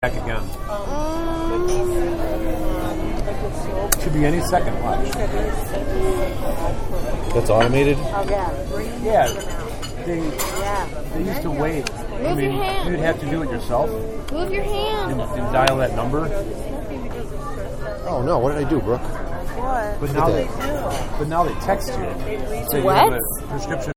Back again. Should be any second. Watch. That's automated? Yeah. They used to wait. Move your hand. You'd have to do it yourself Move your hand. and dial that number. Oh, no. What did I do, Brooke? But now they text you. Say you What? have a prescription.